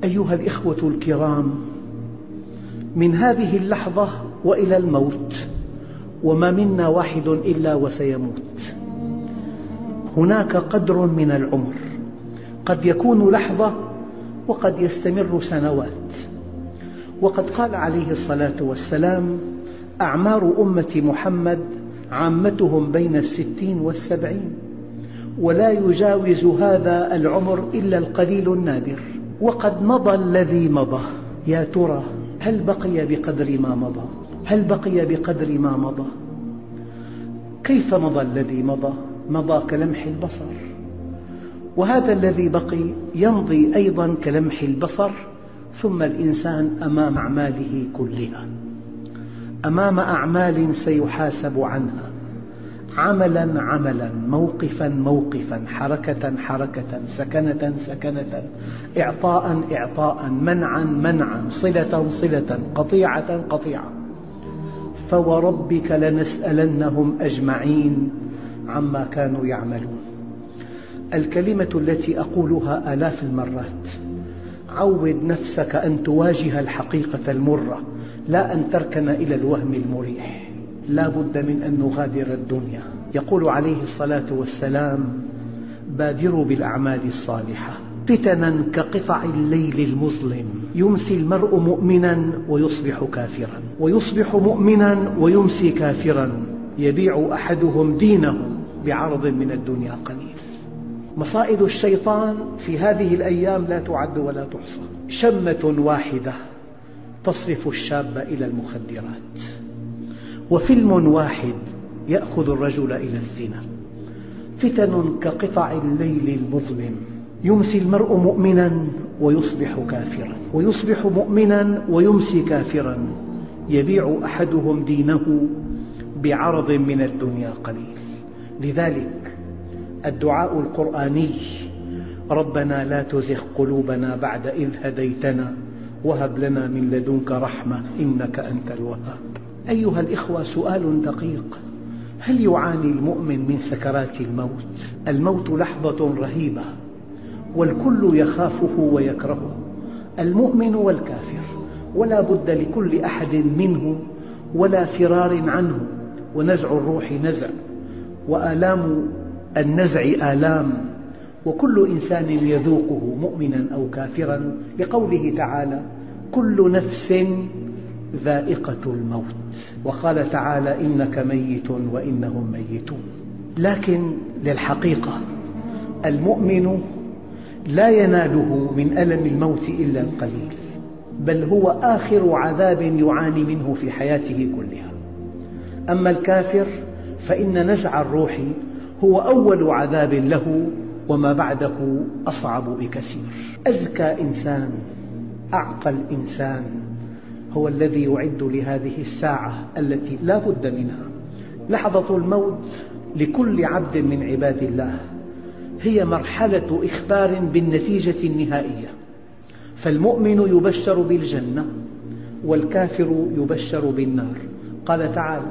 أيها الإخوة الكرام، من هذه اللحظة وإلى الموت، وما منا واحد إلا وسيموت، هناك قدر من العمر قد يكون لحظة وقد يستمر سنوات. وقد قال عليه الصلاة والسلام: أعمار أمة محمد عامتهم بين 60 و70، ولا يجاوز هذا العمر إلا القليل النادر. وقد مضى الذي مضى، يا ترى هل بقي بقدر ما مضى؟ هل بقي بقدر ما مضى؟ كيف مضى الذي مضى؟ مضى كلمح البصر، وهذا الذي بقي يمضي أيضا كلمح البصر. ثم الإنسان أمام أعماله كلها، أمام أعمال سيحاسب عنها، عملا عملا، موقفا موقفا، حركة حركة، سكنة سكنة، إعطاء إعطاء، منعا منعا، صلة صلة، قطيعة قطيعة. فوربك لنسألنهم أجمعين عما كانوا يعملون. الكلمة التي أقولها آلاف المرات: عود نفسك أن تواجه الحقيقة المرة، لا أن تركن إلى الوهم المريح. لا بد من أن نغادر الدنيا. يقول عليه الصلاة والسلام: بادروا بالأعمال الصالحة فتنا كقطع الليل المظلم، يمسي المرء مؤمنا ويصبح كافرا، ويصبح مؤمنا ويمسي كافرا، يبيع أحدهم دينه بعرض من الدنيا قليل. مصائد الشيطان في هذه الأيام لا تعد ولا تحصى. شمة واحدة تصرف الشاب إلى المخدرات، وفيلم واحد يأخذ الرجل إلى الزنا. فتن كقطع الليل المظلم، يمسي المرء مؤمنا ويصبح كافرا، ويصبح مؤمنا ويمسي كافرا، يبيع أحدهم دينه بعرض من الدنيا قليل. لذلك الدعاء القرآني: ربنا لا تزغ قلوبنا بعد إذ هديتنا وهب لنا من لدنك رحمة إنك أنت الوهاب. أيها الإخوة، سؤال دقيق: هل يعاني المؤمن من سكرات الموت؟ الموت لحظة رهيبة والكل يخافه ويكرهه، المؤمن والكافر، ولا بد لكل أحد منه، ولا فرار عنه. ونزع الروح نزع، وآلام النزع آلام، وكل إنسان يذوقه مؤمنا أو كافرا، لقوله تعالى: كل نفس ذائقة الموت. وقال تعالى: إنك ميت وإنهم ميتون. لكن للحقيقة المؤمن لا يناله من ألم الموت إلا القليل، بل هو آخر عذاب يعاني منه في حياته كلها. أما الكافر فإن نزع الروح هو أول عذاب له، وما بعده أصعب بكثير. أذكى إنسان، أعقل إنسان، هو الذي يعد لهذه الساعة التي لا بد منها. لحظة الموت لكل عبد من عباد الله هي مرحلة إخبار بالنتيجة النهائية. فالمؤمن يبشر بالجنة والكافر يبشر بالنار. قال تعالى،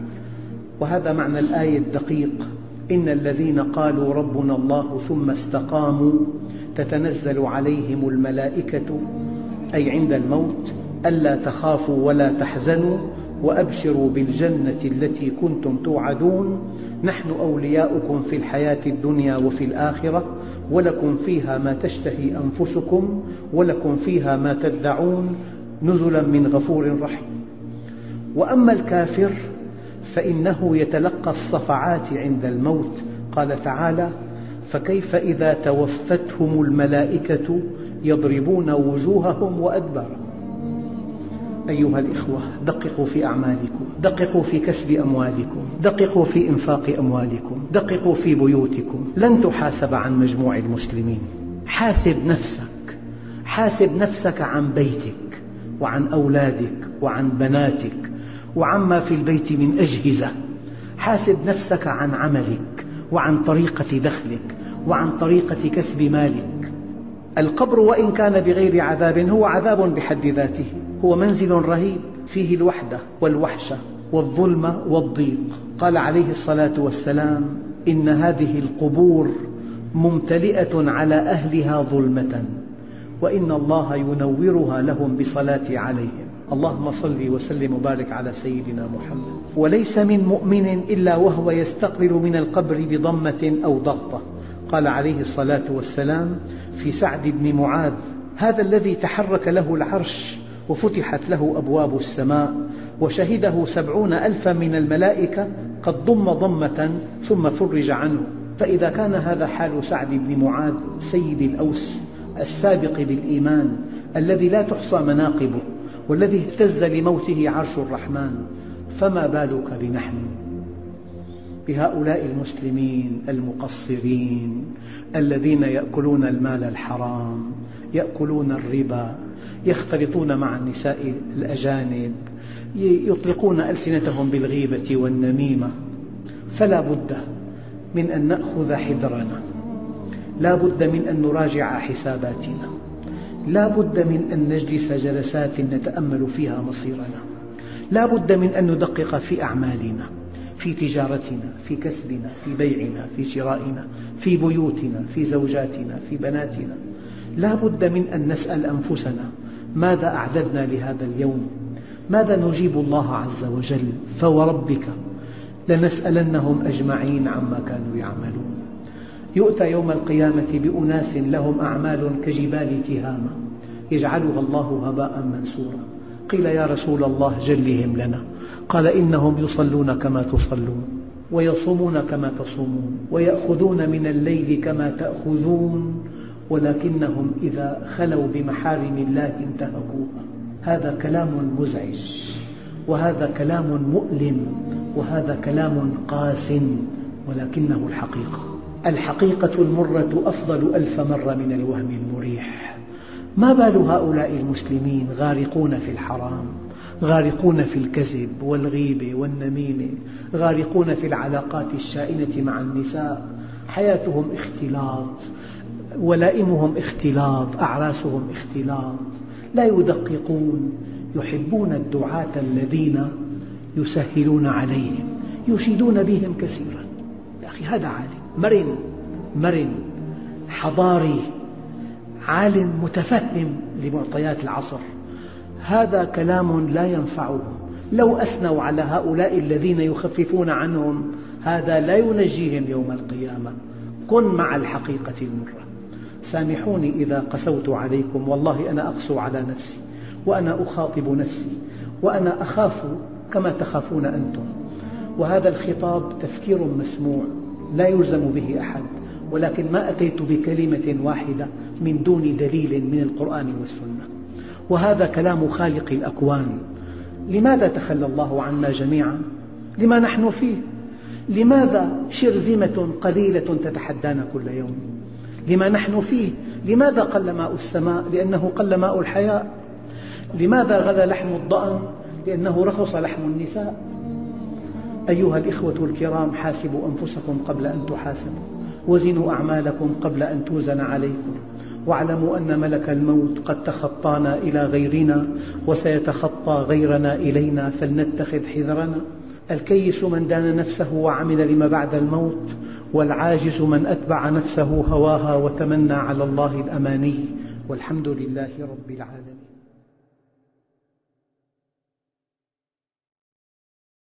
وهذا معنى الآية الدقيق: إن الذين قالوا ربنا الله ثم استقاموا تتنزل عليهم الملائكة، أي عند الموت، ألا تخافوا ولا تحزنوا وأبشروا بالجنة التي كنتم توعدون، نحن أولياؤكم في الحياة الدنيا وفي الآخرة، ولكم فيها ما تشتهي أنفسكم ولكم فيها ما تدعون نزلا من غفور رحيم. وأما الكافر فإنه يتلقى الصفعات عند الموت. قال تعالى: فكيف إذا توفتهم الملائكة يضربون وجوههم وأدبارهم. أيها الإخوة، دققوا في أعمالكم، دققوا في كسب أموالكم، دققوا في إنفاق أموالكم، دققوا في بيوتكم. لن تحاسب عن مجموع المسلمين. حاسب نفسك، حاسب نفسك عن بيتك وعن أولادك وعن بناتك وعما في البيت من أجهزة. حاسب نفسك عن عملك وعن طريقة دخلك وعن طريقة كسب مالك. القبر وإن كان بغير عذاب هو عذاب بحد ذاته، هو منزل رهيب فيه الوحدة والوحشة والظلم والضيق. قال عليه الصلاة والسلام: إن هذه القبور ممتلئة على أهلها ظلمة وإن الله ينورها لهم بصلاتي عليهم. اللهم صل وسلم وبارك على سيدنا محمد. وليس من مؤمن إلا وهو يستقبل من القبر بضمة أو ضغطة. قال عليه الصلاة والسلام في سعد بن معاذ: هذا الذي تحرك له العرش وفتحت له أبواب السماء وشهده 70,000 من الملائكة قد ضم ضمة ثم فرج عنه. فإذا كان هذا حال سعد بن معاذ سيد الأوس السابق بالإيمان الذي لا تحصى مناقبه والذي اهتز لموته عرش الرحمن، فما بالك بنحن بهؤلاء المسلمين المقصرين الذين يأكلون المال الحرام، يأكلون الربا، يختلطون مع النساء الأجانب، يطلقون ألسنتهم بالغيبة والنميمة. فلا بد من أن نأخذ حذرنا، لا بد من أن نراجع حساباتنا، لا بد من أن نجلس جلسات نتأمل فيها مصيرنا، لا بد من أن ندقق في أعمالنا، في تجارتنا، في كسبنا، في بيعنا، في شرائنا، في بيوتنا، في زوجاتنا، في بناتنا. لا بد من أن نسأل أنفسنا: ماذا أعددنا لهذا اليوم؟ ماذا نجيب الله عز وجل؟ فوربك لنسألنهم أجمعين عما كانوا يعملون. يؤتى يوم القيامة بأناس لهم أعمال كجبال تهامة يجعلها الله هباء منثورا. قيل: يا رسول الله جلهم لنا. قال: إنهم يصلون كما تصلون ويصومون كما تصومون ويأخذون من الليل كما تأخذون، ولكنهم إذا خلوا بمحارم الله انتهكوها. هذا كلام مزعج، وهذا كلام مؤلم، وهذا كلام قاس، ولكنه الحقيقة. الحقيقة المرة أفضل 1000 مرة من الوهم المريح. ما بال هؤلاء المسلمين غارقون في الحرام، غارقون في الكذب والغيبة والنميمة، غارقون في العلاقات الشائنة مع النساء، حياتهم اختلاط، ولائمهم اختلاط، أعراسهم اختلاط، لا يدققون. يحبون الدعاة الذين يسهلون عليهم، يشيدون بهم كثيرا. يا أخي هذا عالم مرن حضاري، عالم متفهم لمعطيات العصر. هذا كلام لا ينفعهم. لو أثنوا على هؤلاء الذين يخففون عنهم هذا لا ينجيهم يوم القيامة. كن مع الحقيقة المرة. سامحوني إذا قسوت عليكم، والله أنا أقسو على نفسي، وأنا أخاطب نفسي، وأنا أخاف كما تخافون أنتم. وهذا الخطاب تفكير مسموع لا يلزم به أحد، ولكن ما أتيت بكلمة واحدة من دون دليل من القرآن والسنة. وهذا كلام خالق الأكوان. لماذا تخلى الله عنا جميعا؟ لما نحن فيه. لماذا شرذمة قليلة تتحدانا كل يوم؟ لما نحن فيه. لماذا قل ماء السماء؟ لأنه قل ماء الحياة. لماذا غلا لحم الضأن؟ لأنه رخص لحم النساء. أيها الإخوة الكرام، حاسبوا أنفسكم قبل أن تحاسبوا، وزنوا أعمالكم قبل أن توزن عليكم، واعلموا أن ملك الموت قد تخطانا إلى غيرنا وسيتخطى غيرنا إلينا، فلنتخذ حذرنا. الكيس من دان نفسه وعمل لما بعد الموت، والعاجز من أتبع نفسه هواها وتمنى على الله الأماني، والحمد لله رب العالمين.